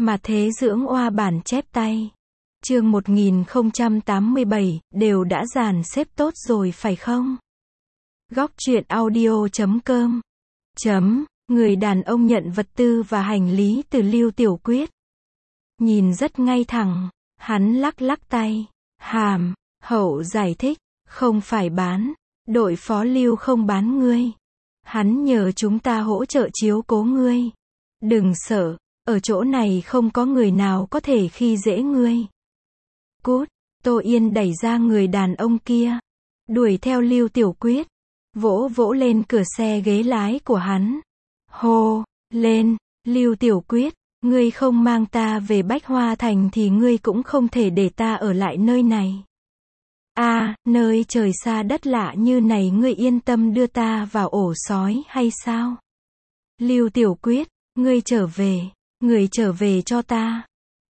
Mà thế dưỡng oa bản chép tay. Chương 1087, đều đã dàn xếp tốt rồi phải không? Góc truyện audio.com. Người đàn ông nhận vật tư và hành lý từ Lưu Tiểu Quyết. Nhìn rất ngay thẳng, hắn lắc lắc tay, hàm, hậu giải thích, không phải bán, đội phó Lưu không bán ngươi. Hắn nhờ chúng ta hỗ trợ chiếu cố ngươi. Đừng sợ, ở chỗ này không có người nào có thể khi dễ ngươi. Cút, Tô Yên đẩy ra người đàn ông kia, đuổi theo Lưu Tiểu Quyết, vỗ vỗ lên cửa xe ghế lái của hắn. Hô, lên, Lưu Tiểu Quyết, ngươi không mang ta về Bách Hoa Thành thì ngươi cũng không thể để ta ở lại nơi này. Nơi trời xa đất lạ như này ngươi yên tâm đưa ta vào ổ sói hay sao? Lưu Tiểu Quyết, ngươi trở về cho ta.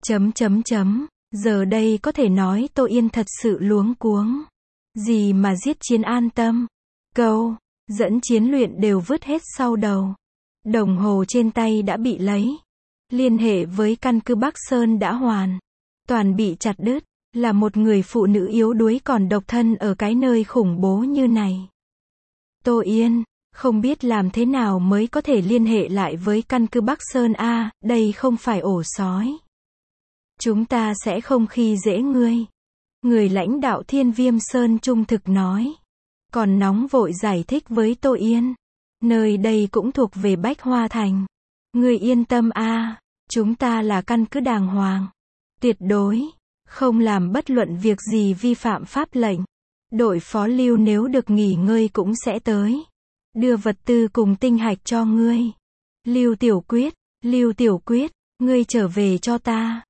Giờ đây có thể nói Tô Yên thật sự luống cuống. Gì mà giết chiến an tâm. Câu dẫn chiến luyện đều vứt hết sau đầu. Đồng hồ trên tay đã bị lấy. Liên hệ với căn cứ Bắc Sơn đã hoàn toàn bị chặt đứt. Là một người phụ nữ yếu đuối còn độc thân ở cái nơi khủng bố như này. Tô Yên, không biết làm thế nào mới có thể liên hệ lại với căn cứ Bắc Sơn đây không phải ổ sói. Chúng ta sẽ không khi dễ ngươi. Người lãnh đạo Thiên Viêm Sơn trung thực nói. Còn nóng vội giải thích với Tô Yên. Nơi đây cũng thuộc về Bách Hoa Thành. Ngươi yên tâm chúng ta là căn cứ đàng hoàng. Tuyệt đối không làm bất luận việc gì vi phạm pháp lệnh. Đội phó Lưu nếu được nghỉ ngơi cũng sẽ tới. Đưa vật tư cùng tinh hạch cho ngươi. Lưu Tiểu Quyết, ngươi trở về cho ta.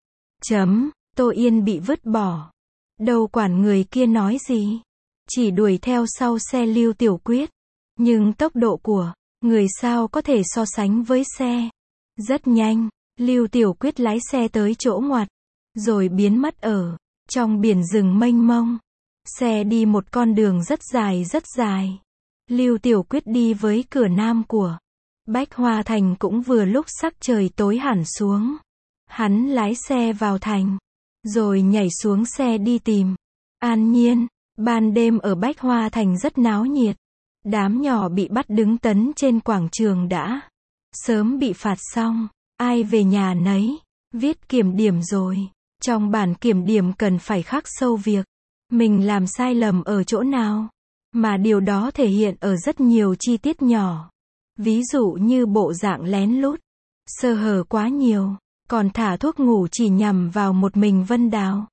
Tô Yên bị vứt bỏ. Đâu quản người kia nói gì. Chỉ đuổi theo sau xe Lưu Tiểu Quyết. Nhưng tốc độ của người sao có thể so sánh với xe. Rất nhanh, Lưu Tiểu Quyết lái xe tới chỗ ngoặt. Rồi biến mất ở trong biển rừng mênh mông. Xe đi một con đường rất dài. Lưu Tiểu Quyết đi với cửa nam của Bách Hoa Thành cũng vừa lúc sắc trời tối hẳn xuống. Hắn lái xe vào thành, rồi nhảy xuống xe đi tìm An Nhiên. Ban đêm ở Bách Hoa Thành rất náo nhiệt. Đám nhỏ bị bắt đứng tấn trên quảng trường đã sớm bị phạt xong. Ai về nhà nấy, viết kiểm điểm rồi. Trong bản kiểm điểm cần phải khắc sâu việc mình làm sai lầm ở chỗ nào. Mà điều đó thể hiện ở rất nhiều chi tiết nhỏ. Ví dụ như bộ dạng lén lút, sơ hở quá nhiều, còn thả thuốc ngủ chỉ nhằm vào một mình Vân Đào.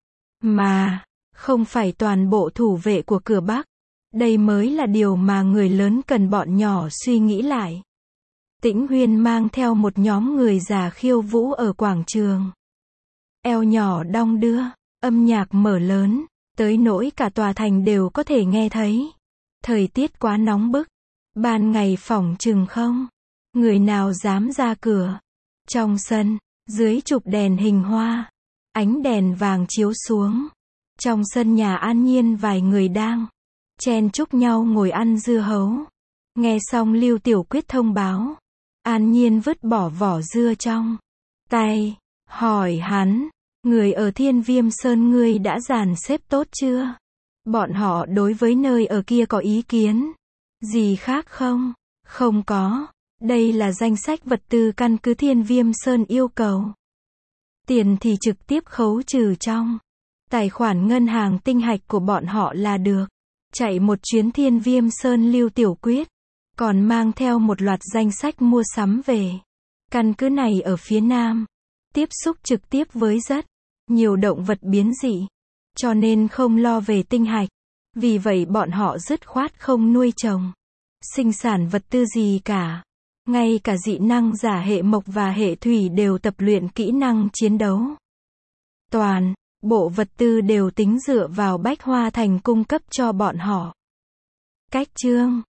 Mà không phải toàn bộ thủ vệ của cửa Bắc. Đây mới là điều mà người lớn cần bọn nhỏ suy nghĩ lại. Tĩnh Huyên mang theo một nhóm người già khiêu vũ ở quảng trường. Eo nhỏ đong đưa, âm nhạc mở lớn, tới nỗi cả tòa thành đều có thể nghe thấy. Thời tiết quá nóng bức, ban ngày phỏng chừng không người nào dám ra cửa. Trong sân, dưới chụp đèn hình hoa, ánh đèn vàng chiếu xuống. Trong sân nhà An Nhiên vài người đang chen chúc nhau ngồi ăn dưa hấu. Nghe xong Lưu Tiểu Quyết thông báo, An Nhiên vứt bỏ vỏ dưa trong tay, hỏi hắn, người ở Thiên Viêm Sơn ngươi đã dàn xếp tốt chưa? Bọn họ đối với nơi ở kia có ý kiến gì khác không? Không có. Đây là danh sách vật tư căn cứ Thiên Viêm Sơn yêu cầu. Tiền thì trực tiếp khấu trừ trong tài khoản ngân hàng tinh hạch của bọn họ là được. Chạy một chuyến Thiên Viêm Sơn Lưu Tiểu Quyết còn mang theo một loạt danh sách mua sắm về. Căn cứ này ở phía nam, tiếp xúc trực tiếp với rất nhiều động vật biến dị, cho nên không lo về tinh hạch. Vì vậy bọn họ dứt khoát không nuôi trồng, sinh sản vật tư gì cả. Ngay cả dị năng giả hệ mộc và hệ thủy đều tập luyện kỹ năng chiến đấu. Toàn bộ vật tư đều tính dựa vào Bách Hoa Thành cung cấp cho bọn họ. Cách chương